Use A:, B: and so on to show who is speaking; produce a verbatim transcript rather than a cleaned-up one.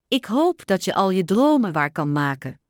A: Ik hoop dat je al je dromen waar kan maken.